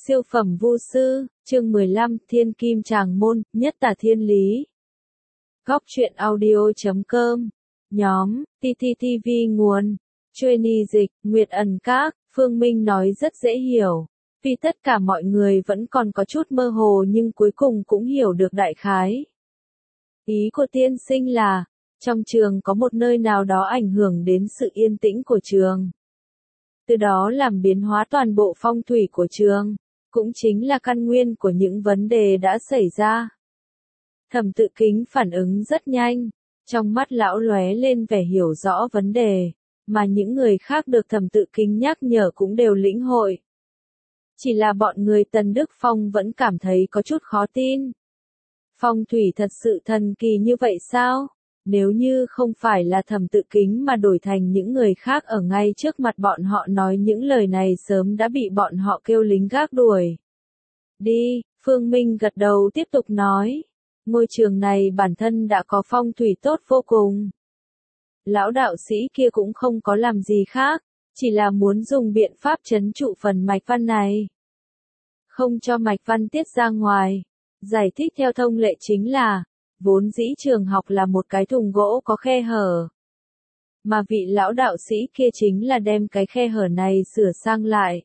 Siêu phẩm vu sư, chương 15, Thiên Kim Tràng Môn, nhất tả thiên lý. Góc truyện audio.com, nhóm, TTTV nguồn, Chuyên dịch, Nguyệt Ẩn Các, Phương Minh nói rất dễ hiểu. Vì tất cả mọi người vẫn còn có chút mơ hồ nhưng cuối cùng cũng hiểu được đại khái. Ý của tiên sinh là, trong trường có một nơi nào đó ảnh hưởng đến sự yên tĩnh của trường. Từ đó làm biến hóa toàn bộ phong thủy của trường, cũng chính là căn nguyên của những vấn đề đã xảy ra. Thẩm Tự Kính phản ứng rất nhanh, trong mắt lão lóe lên vẻ hiểu rõ vấn đề, mà những người khác được Thẩm Tự Kính nhắc nhở cũng đều lĩnh hội. Chỉ là bọn người Tần Đức Phong vẫn cảm thấy có chút khó tin. Phong thủy thật sự thần kỳ như vậy sao? Nếu như không phải là Thẩm Tự Kính mà đổi thành những người khác ở ngay trước mặt bọn họ nói những lời này sớm đã bị bọn họ kêu lính gác đuổi. Đi, Phương Minh gật đầu tiếp tục nói. Ngôi trường này bản thân đã có phong thủy tốt vô cùng. Lão đạo sĩ kia cũng không có làm gì khác, chỉ là muốn dùng biện pháp trấn trụ phần mạch văn này. Không cho mạch văn tiết ra ngoài. Giải thích theo thông lệ chính là, vốn dĩ trường học là một cái thùng gỗ có khe hở. Mà vị lão đạo sĩ kia chính là đem cái khe hở này sửa sang lại.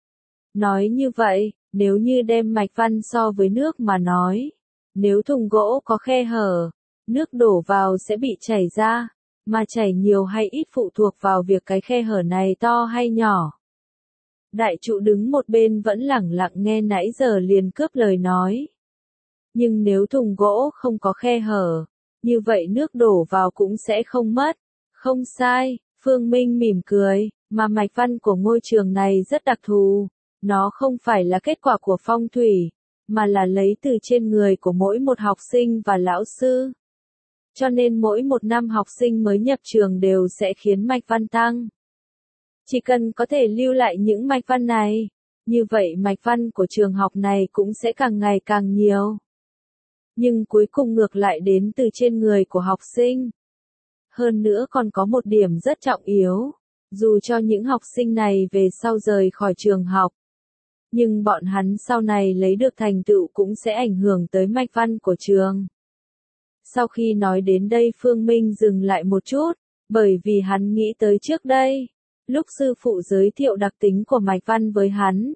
Nói như vậy, nếu như đem mạch văn so với nước mà nói, nếu thùng gỗ có khe hở, nước đổ vào sẽ bị chảy ra, mà chảy nhiều hay ít phụ thuộc vào việc cái khe hở này to hay nhỏ. Đại trụ đứng một bên vẫn lẳng lặng nghe nãy giờ liền cướp lời nói. Nhưng nếu thùng gỗ không có khe hở, như vậy nước đổ vào cũng sẽ không mất. Không sai, Phương Minh mỉm cười, mà mạch văn của ngôi trường này rất đặc thù. Nó không phải là kết quả của phong thủy, mà là lấy từ trên người của mỗi một học sinh và lão sư. Cho nên mỗi một năm học sinh mới nhập trường đều sẽ khiến mạch văn tăng. Chỉ cần có thể lưu lại những mạch văn này, như vậy mạch văn của trường học này cũng sẽ càng ngày càng nhiều. Nhưng cuối cùng ngược lại đến từ trên người của học sinh. Hơn nữa còn có một điểm rất trọng yếu, dù cho những học sinh này về sau rời khỏi trường học, nhưng bọn hắn sau này lấy được thành tựu cũng sẽ ảnh hưởng tới mạch văn của trường. Sau khi nói đến đây Phương Minh dừng lại một chút, bởi vì hắn nghĩ tới trước đây, lúc sư phụ giới thiệu đặc tính của mạch văn với hắn.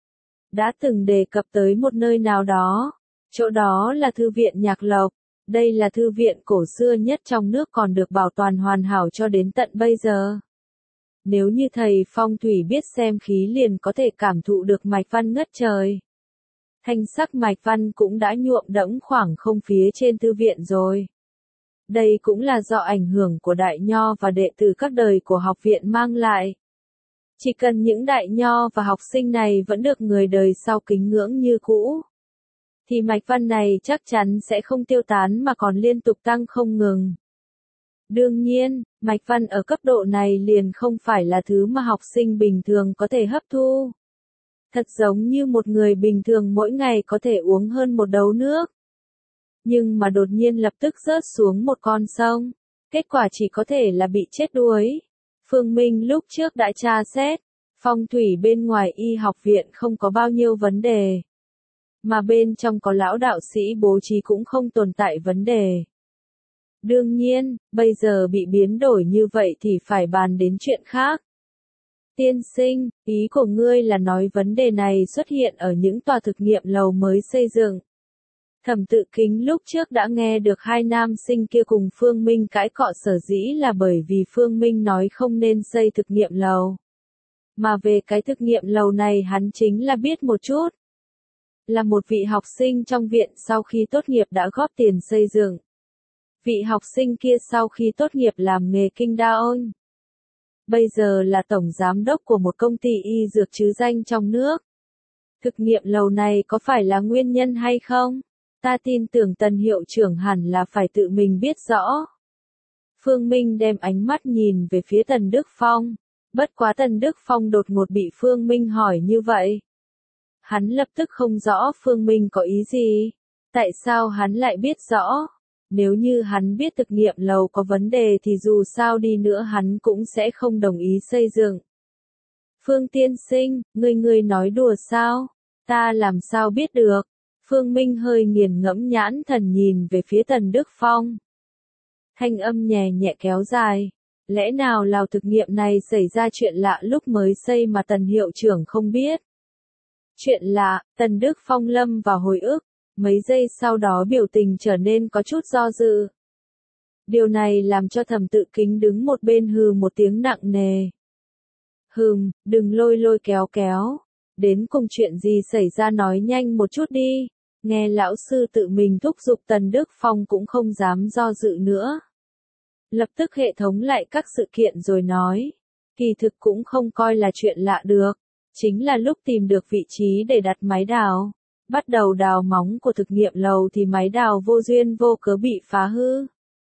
Đã từng đề cập tới một nơi nào đó, chỗ đó là Thư viện Nhạc Lộc, đây là thư viện cổ xưa nhất trong nước còn được bảo toàn hoàn hảo cho đến tận bây giờ. Nếu như thầy phong thủy biết xem khí liền có thể cảm thụ được mạch văn ngất trời. Thanh sắc mạch văn cũng đã nhuộm đẫm khoảng không phía trên thư viện rồi. Đây cũng là do ảnh hưởng của đại nho và đệ tử các đời của học viện mang lại. Chỉ cần những đại nho và học sinh này vẫn được người đời sau kính ngưỡng như cũ, thì mạch văn này chắc chắn sẽ không tiêu tán mà còn liên tục tăng không ngừng. Đương nhiên, mạch văn ở cấp độ này liền không phải là thứ mà học sinh bình thường có thể hấp thu. Thật giống như một người bình thường mỗi ngày có thể uống hơn một đấu nước. Nhưng mà đột nhiên lập tức rớt xuống một con sông, kết quả chỉ có thể là bị chết đuối. Phương Minh lúc trước đã tra xét, phong thủy bên ngoài y học viện không có bao nhiêu vấn đề. Mà bên trong có lão đạo sĩ bố trí cũng không tồn tại vấn đề. Đương nhiên, bây giờ bị biến đổi như vậy thì phải bàn đến chuyện khác. Tiên sinh, ý của ngươi là nói vấn đề này xuất hiện ở những tòa thực nghiệm lầu mới xây dựng. Thẩm Tự Kính lúc trước đã nghe được hai nam sinh kia cùng Phương Minh cãi cọ sở dĩ là bởi vì Phương Minh nói không nên xây thực nghiệm lầu. Mà về cái thực nghiệm lầu này hắn chính là biết một chút. Là một vị học sinh trong viện sau khi tốt nghiệp đã góp tiền xây dựng. Vị học sinh kia sau khi tốt nghiệp làm nghề kinh đa ôn. Bây giờ là tổng giám đốc của một công ty y dược trứ danh trong nước. Thực nghiệm lầu này có phải là nguyên nhân hay không? Ta tin tưởng Tần hiệu trưởng hẳn là phải tự mình biết rõ. Phương Minh đem ánh mắt nhìn về phía Tần Đức Phong. Bất quá Tần Đức Phong đột ngột bị Phương Minh hỏi như vậy. Hắn lập tức không rõ Phương Minh có ý gì. Tại sao hắn lại biết rõ? Nếu như hắn biết thực nghiệm lầu có vấn đề thì dù sao đi nữa hắn cũng sẽ không đồng ý xây dựng. Phương tiên sinh, ngươi nói đùa sao? Ta làm sao biết được? Phương Minh hơi nghiền ngẫm nhãn thần nhìn về phía Tần Đức Phong. Thanh âm nhẹ nhẹ kéo dài. Lẽ nào lò thực nghiệm này xảy ra chuyện lạ lúc mới xây mà Tần hiệu trưởng không biết? Chuyện lạ, Tần Đức Phong lâm vào hồi ức, mấy giây sau đó biểu tình trở nên có chút do dự. Điều này làm cho Thẩm Tự Kính đứng một bên hừ một tiếng nặng nề. Đừng lôi lôi kéo kéo. Đến cùng chuyện gì xảy ra nói nhanh một chút đi. Nghe lão sư tự mình thúc giục Tần Đức Phong cũng không dám do dự nữa. Lập tức hệ thống lại các sự kiện rồi nói. Kỳ thực cũng không coi là chuyện lạ được. Chính là lúc tìm được vị trí để đặt máy đào. Bắt đầu đào móng của thực nghiệm lầu thì máy đào vô duyên vô cớ bị phá hư.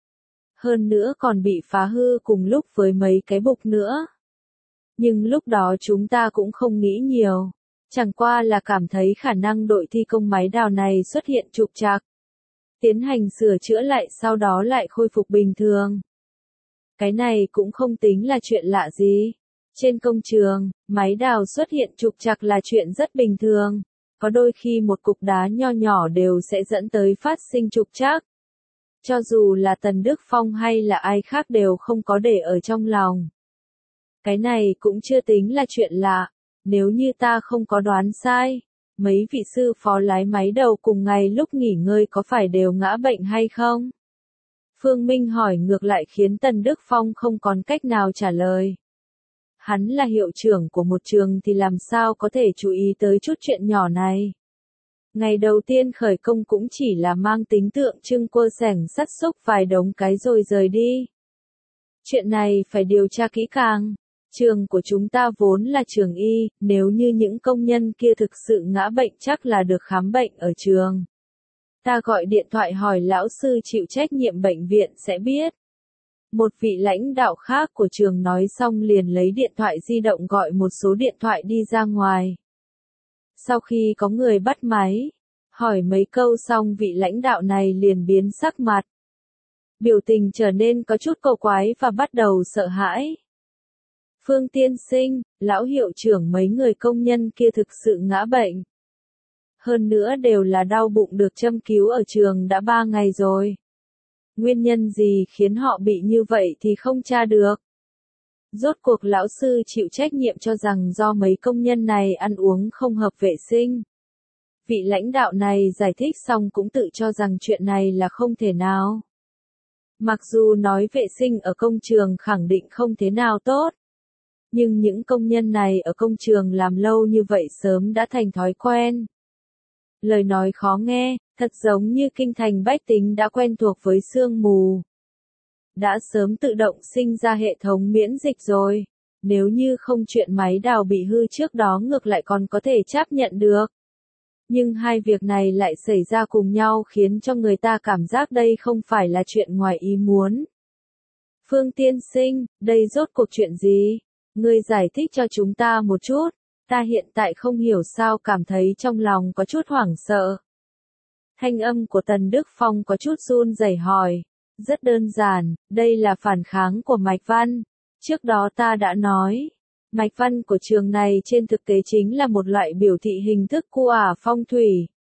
Hơn nữa còn bị phá hư cùng lúc với mấy cái bục nữa. Nhưng lúc đó chúng ta cũng không nghĩ nhiều. Chẳng qua là cảm thấy khả năng đội thi công máy đào này xuất hiện trục trặc. Tiến hành sửa chữa lại sau đó lại khôi phục bình thường. Cái này cũng không tính là chuyện lạ gì. Trên công trường, máy đào xuất hiện trục trặc là chuyện rất bình thường. Có đôi khi một cục đá nho nhỏ đều sẽ dẫn tới phát sinh trục trặc. Cho dù là Tần Đức Phong hay là ai khác đều không có để ở trong lòng. Cái này cũng chưa tính là chuyện lạ. Nếu như ta không có đoán sai, mấy vị sư phó lái máy đầu cùng ngày lúc nghỉ ngơi có phải đều ngã bệnh hay không? Phương Minh hỏi ngược lại khiến Tần Đức Phong không còn cách nào trả lời. Hắn là hiệu trưởng của một trường thì làm sao có thể chú ý tới chút chuyện nhỏ này. Ngày đầu tiên khởi công cũng chỉ là mang tính tượng trưng quơ sẻng sắt xúc vài đống cái rồi rời đi. Chuyện này phải điều tra kỹ càng. Trường của chúng ta vốn là trường y, nếu như những công nhân kia thực sự ngã bệnh chắc là được khám bệnh ở trường. Ta gọi điện thoại hỏi lão sư chịu trách nhiệm bệnh viện sẽ biết. Một vị lãnh đạo khác của trường nói xong liền lấy điện thoại di động gọi một số điện thoại đi ra ngoài. Sau khi có người bắt máy, hỏi mấy câu xong vị lãnh đạo này liền biến sắc mặt. Biểu tình trở nên có chút cổ quái và bắt đầu sợ hãi. Phương tiên sinh, lão hiệu trưởng mấy người công nhân kia thực sự ngã bệnh. Hơn nữa đều là đau bụng được châm cứu ở trường đã 3 ngày rồi. Nguyên nhân gì khiến họ bị như vậy thì không tra được. Rốt cuộc lão sư chịu trách nhiệm cho rằng do mấy công nhân này ăn uống không hợp vệ sinh. Vị lãnh đạo này giải thích xong cũng tự cho rằng chuyện này là không thể nào. Mặc dù nói vệ sinh ở công trường khẳng định không thế nào tốt. Nhưng những công nhân này ở công trường làm lâu như vậy sớm đã thành thói quen. Lời nói khó nghe, thật giống như kinh thành bách tính đã quen thuộc với sương mù. Đã sớm tự động sinh ra hệ thống miễn dịch rồi. Nếu như không chuyện máy đào bị hư trước đó ngược lại còn có thể chấp nhận được. Nhưng hai việc này lại xảy ra cùng nhau khiến cho người ta cảm giác đây không phải là chuyện ngoài ý muốn. Phương tiên sinh, đây rốt cuộc chuyện gì? Ngươi giải thích cho chúng ta một chút. Ta hiện tại không hiểu sao cảm thấy trong lòng có chút hoảng sợ. Thanh âm của Tần Đức Phong có chút run rẩy hỏi. Rất đơn giản, đây là phản kháng của mạch văn. Trước đó ta đã nói. Mạch văn của trường này trên thực tế chính là một loại biểu thị hình thức của phong thủy.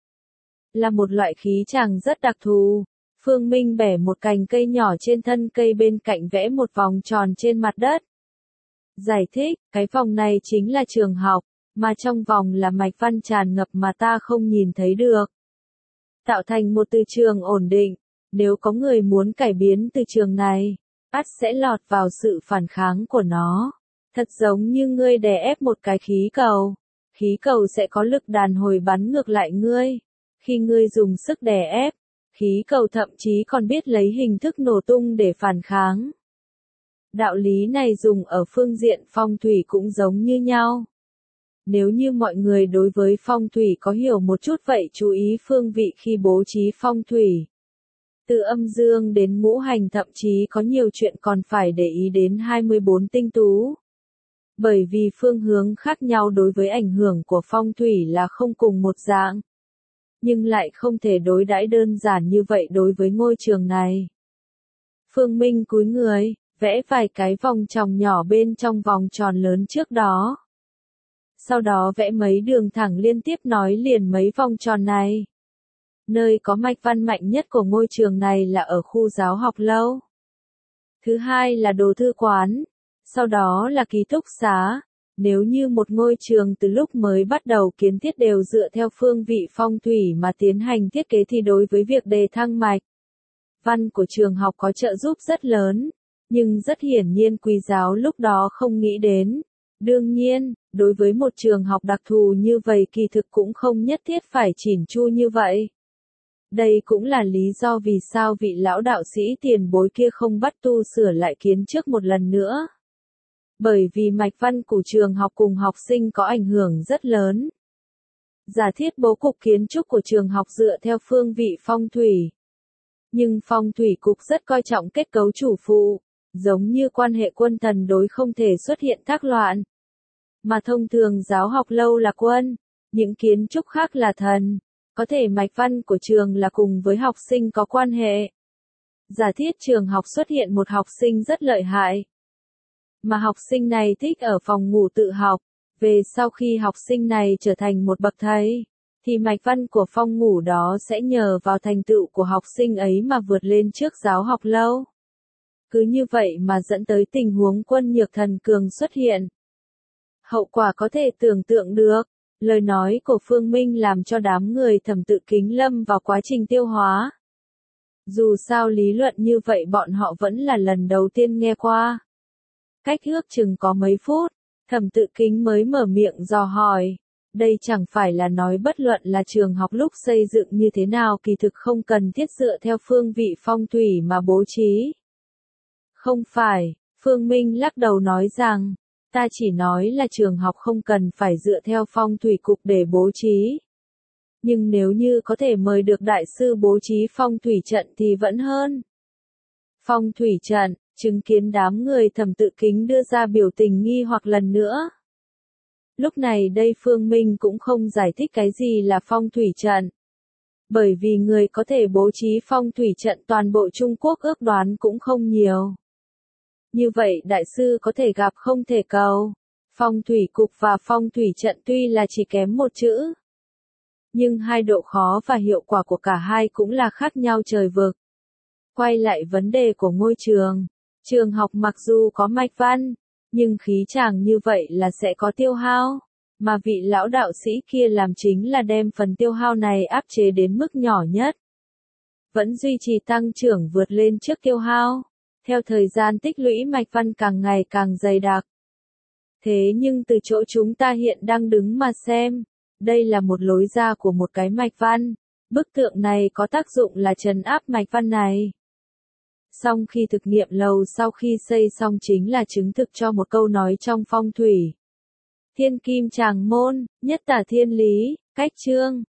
Là một loại khí chàng rất đặc thù. Phương Minh bẻ một cành cây nhỏ trên thân cây bên cạnh vẽ một vòng tròn trên mặt đất. Giải thích, cái vòng này chính là trường học, mà trong vòng là mạch văn tràn ngập mà ta không nhìn thấy được. Tạo thành một từ trường ổn định, nếu có người muốn cải biến từ trường này, ắt sẽ lọt vào sự phản kháng của nó. Thật giống như ngươi đè ép một cái khí cầu sẽ có lực đàn hồi bắn ngược lại ngươi. Khi ngươi dùng sức đè ép, khí cầu thậm chí còn biết lấy hình thức nổ tung để phản kháng. Đạo lý này dùng ở phương diện phong thủy cũng giống như nhau. Nếu như mọi người đối với phong thủy có hiểu một chút vậy chú ý phương vị khi bố trí phong thủy. Từ âm dương đến ngũ hành thậm chí có nhiều chuyện còn phải để ý đến 24 tinh tú. Bởi vì phương hướng khác nhau đối với ảnh hưởng của phong thủy là không cùng một dạng. Nhưng lại không thể đối đãi đơn giản như vậy đối với ngôi trường này. Phương Minh cúi người, vẽ vài cái vòng tròn nhỏ bên trong vòng tròn lớn trước đó. Sau đó vẽ mấy đường thẳng liên tiếp nối liền mấy vòng tròn này. Nơi có mạch văn mạnh nhất của ngôi trường này là ở khu giáo học lâu. Thứ hai là đồ thư quán, sau đó là ký túc xá. Nếu như một ngôi trường từ lúc mới bắt đầu kiến thiết đều dựa theo phương vị phong thủy mà tiến hành thiết kế thì đối với việc đề thăng mạch văn của trường học có trợ giúp rất lớn, nhưng rất hiển nhiên quý giáo lúc đó không nghĩ đến. Đương nhiên, đối với một trường học đặc thù như vậy kỳ thực cũng không nhất thiết phải chỉn chu như vậy. Đây cũng là lý do vì sao vị lão đạo sĩ tiền bối kia không bắt tu sửa lại kiến trước một lần nữa. Bởi vì mạch văn của trường học cùng học sinh có ảnh hưởng rất lớn. Giả thiết bố cục kiến trúc của trường học dựa theo phương vị phong thủy. Nhưng phong thủy cục rất coi trọng kết cấu chủ phụ, giống như quan hệ quân thần đối không thể xuất hiện thác loạn. Mà thông thường giáo học lâu là quân, những kiến trúc khác là thần, có thể mạch văn của trường là cùng với học sinh có quan hệ. Giả thiết trường học xuất hiện một học sinh rất lợi hại, mà học sinh này thích ở phòng ngủ tự học, về sau khi học sinh này trở thành một bậc thầy, thì mạch văn của phòng ngủ đó sẽ nhờ vào thành tựu của học sinh ấy mà vượt lên trước giáo học lâu. Cứ như vậy mà dẫn tới tình huống quân nhược thần cường xuất hiện. Hậu quả có thể tưởng tượng được, lời nói của Phương Minh làm cho đám người Thẩm Tự Kính lâm vào quá trình tiêu hóa. Dù sao lý luận như vậy bọn họ vẫn là lần đầu tiên nghe qua. Cách ước chừng có mấy phút, Thẩm Tự Kính mới mở miệng dò hỏi. Đây chẳng phải là nói bất luận là trường học lúc xây dựng như thế nào kỳ thực không cần thiết dựa theo phương vị phong thủy mà bố trí. Không phải, Phương Minh lắc đầu nói rằng, ta chỉ nói là trường học không cần phải dựa theo phong thủy cục để bố trí. Nhưng nếu như có thể mời được đại sư bố trí phong thủy trận thì vẫn hơn. Phong thủy trận, chứng kiến đám người Thẩm Tự Kính đưa ra biểu tình nghi hoặc lần nữa. Lúc này đây Phương Minh cũng không giải thích cái gì là phong thủy trận. Bởi vì người có thể bố trí phong thủy trận toàn bộ Trung Quốc ước đoán cũng không nhiều. Như vậy đại sư có thể gặp không thể cầu. Phong thủy cục và phong thủy trận tuy là chỉ kém một chữ, nhưng hai độ khó và hiệu quả của cả hai cũng là khác nhau trời vực. Quay lại vấn đề của ngôi trường. Trường học mặc dù có mạch văn, nhưng khí chàng như vậy là sẽ có tiêu hao. Mà vị lão đạo sĩ kia làm chính là đem phần tiêu hao này áp chế đến mức nhỏ nhất. Vẫn duy trì tăng trưởng vượt lên trước tiêu hao. Theo thời gian tích lũy mạch văn càng ngày càng dày đặc. Thế nhưng từ chỗ chúng ta hiện đang đứng mà xem, đây là một lối ra của một cái mạch văn. Bức tượng này có tác dụng là trấn áp mạch văn này. Song khi thực nghiệm lầu sau khi xây xong chính là chứng thực cho một câu nói trong phong thủy. Thiên kim tràng môn, nhất tả thiên lý, cách chương.